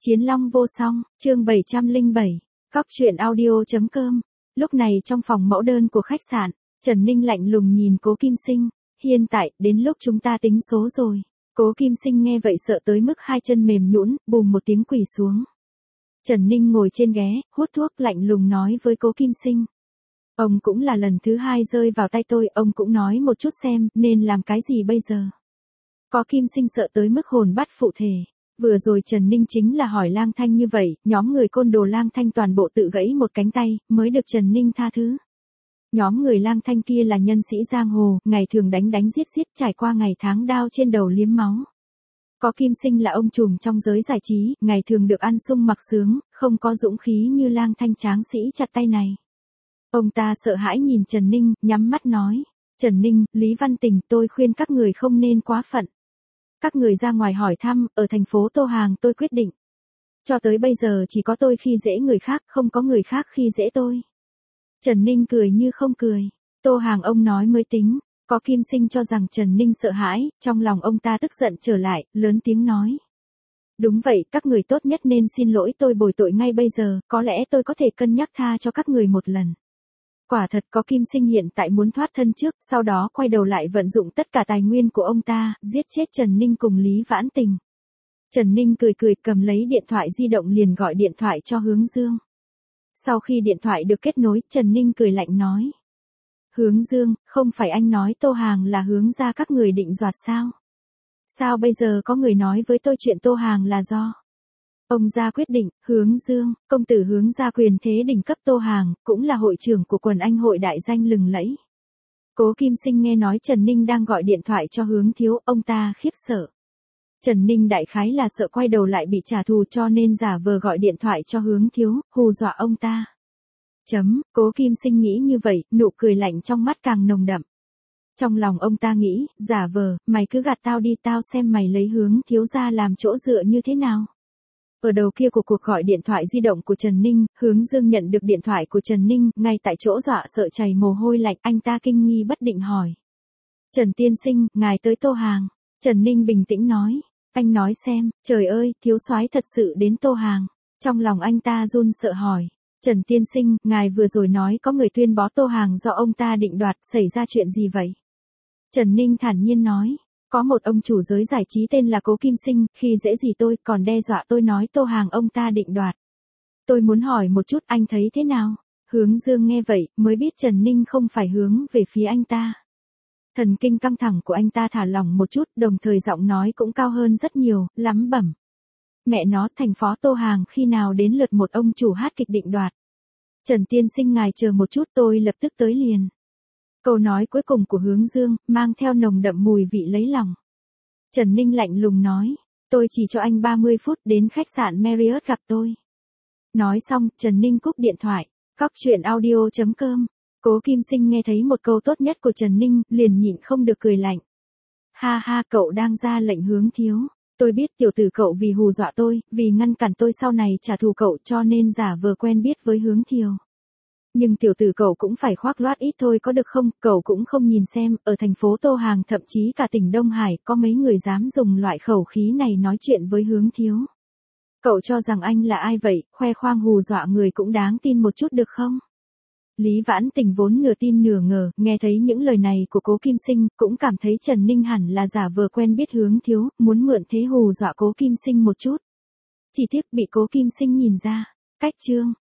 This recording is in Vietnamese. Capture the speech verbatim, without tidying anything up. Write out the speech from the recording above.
Chiến Long vô song, chương bảy trăm lẻ bảy, Cóc truyện audio chấm com. Lúc này trong phòng mẫu đơn của khách sạn, Trần Ninh lạnh lùng nhìn Cố Kim Sinh, hiện tại, đến lúc chúng ta tính số rồi. Cố Kim Sinh nghe vậy sợ tới mức hai chân mềm nhũn, bùm một tiếng quỳ xuống. Trần Ninh ngồi trên ghế, hút thuốc lạnh lùng nói với Cố Kim Sinh. Ông cũng là lần thứ hai rơi vào tay tôi, ông cũng nói một chút xem, nên làm cái gì bây giờ. Cố Kim Sinh sợ tới mức hồn bắt phụ thể. Vừa rồi Trần Ninh chính là hỏi Lang Thanh như vậy, nhóm người côn đồ Lang Thanh toàn bộ tự gãy một cánh tay, mới được Trần Ninh tha thứ. Nhóm người Lang Thanh kia là nhân sĩ giang hồ, ngày thường đánh đánh giết giết, trải qua ngày tháng đao trên đầu liếm máu. Cố Kim Sinh là ông trùm trong giới giải trí, ngày thường được ăn sung mặc sướng, không có dũng khí như Lang Thanh tráng sĩ chặt tay này. Ông ta sợ hãi nhìn Trần Ninh, nhắm mắt nói, Trần Ninh, Lý Văn Tình, tôi khuyên các người không nên quá phận. Các người ra ngoài hỏi thăm, ở thành phố Tô Hàng tôi quyết định. Cho tới bây giờ chỉ có tôi khi dễ người khác, không có người khác khi dễ tôi. Trần Ninh cười như không cười. Tô Hàng ông nói mới tính. Cố Kim Sinh cho rằng Trần Ninh sợ hãi, trong lòng ông ta tức giận trở lại, lớn tiếng nói. Đúng vậy, các người tốt nhất nên xin lỗi tôi bồi tội ngay bây giờ, có lẽ tôi có thể cân nhắc tha cho các người một lần. Quả thật Cố Kim Sinh hiện tại muốn thoát thân trước, sau đó quay đầu lại vận dụng tất cả tài nguyên của ông ta, giết chết Trần Ninh cùng Lý Vãn Tình. Trần Ninh cười cười cầm lấy điện thoại di động liền gọi điện thoại cho Hướng Dương. Sau khi điện thoại được kết nối, Trần Ninh cười lạnh nói. Hướng Dương, không phải anh nói Tô Hàng là hướng ra các người định đoạt sao? Sao bây giờ có người nói với tôi chuyện Tô Hàng là do? Ông ra quyết định, Hướng Dương, công tử Hướng ra quyền thế đỉnh cấp Tô Hàng, cũng là hội trưởng của quần anh hội đại danh lừng lẫy. Cố Kim Sinh nghe nói Trần Ninh đang gọi điện thoại cho Hướng Thiếu, ông ta khiếp sợ. Trần Ninh đại khái là sợ quay đầu lại bị trả thù cho nên giả vờ gọi điện thoại cho Hướng Thiếu, hù dọa ông ta. Chấm, Cố Kim Sinh nghĩ như vậy, nụ cười lạnh trong mắt càng nồng đậm. Trong lòng ông ta nghĩ, giả vờ, mày cứ gạt tao đi, tao xem mày lấy Hướng Thiếu ra làm chỗ dựa như thế nào. Ở đầu kia của cuộc gọi điện thoại di động của Trần Ninh, Hướng Dương nhận được điện thoại của Trần Ninh, ngay tại chỗ dọa sợ chảy mồ hôi lạnh, anh ta kinh nghi bất định hỏi. Trần tiên sinh, ngài tới Tô Hàng. Trần Ninh bình tĩnh nói, anh nói xem, trời ơi, thiếu soái thật sự đến Tô Hàng. Trong lòng anh ta run sợ hỏi, Trần tiên sinh, ngài vừa rồi nói có người tuyên bố Tô Hàng do ông ta định đoạt, xảy ra chuyện gì vậy? Trần Ninh thản nhiên nói. Có một ông chủ giới giải trí tên là Cố Kim Sinh, khi dễ gì tôi, còn đe dọa tôi nói Tô Hàng ông ta định đoạt. Tôi muốn hỏi một chút anh thấy thế nào? Hướng Dương nghe vậy, mới biết Trần Ninh không phải hướng về phía anh ta. Thần kinh căng thẳng của anh ta thả lỏng một chút, đồng thời giọng nói cũng cao hơn rất nhiều, lắm bẩm. Mẹ nó, thành phố Tô Hàng khi nào đến lượt một ông chủ hát kịch định đoạt. Trần tiên sinh ngài chờ một chút, tôi lập tức tới liền. Câu nói cuối cùng của Hướng Dương, mang theo nồng đậm mùi vị lấy lòng. Trần Ninh lạnh lùng nói, tôi chỉ cho anh ba mươi phút đến khách sạn Marriott gặp tôi. Nói xong, Trần Ninh cúp điện thoại. Cóc truyện audio chấm com. Cố Kim Sinh nghe thấy một câu tốt nhất của Trần Ninh, liền nhịn không được cười lạnh. Ha ha, cậu đang ra lệnh Hướng Thiếu. Tôi biết tiểu tử cậu vì hù dọa tôi, vì ngăn cản tôi sau này trả thù cậu cho nên giả vờ quen biết với Hướng Thiếu. Nhưng tiểu tử cậu cũng phải khoác lác ít thôi có được không, cậu cũng không nhìn xem, ở thành phố Tô Hàng thậm chí cả tỉnh Đông Hải, có mấy người dám dùng loại khẩu khí này nói chuyện với Hướng Thiếu. Cậu cho rằng anh là ai vậy, khoe khoang hù dọa người cũng đáng tin một chút được không? Lý Vãn Tình vốn nửa tin nửa ngờ, nghe thấy những lời này của Cố Kim Sinh, cũng cảm thấy Trần Ninh hẳn là giả vờ quen biết Hướng Thiếu, muốn mượn thế hù dọa Cố Kim Sinh một chút. Chỉ tiếc bị Cố Kim Sinh nhìn ra. Cách chương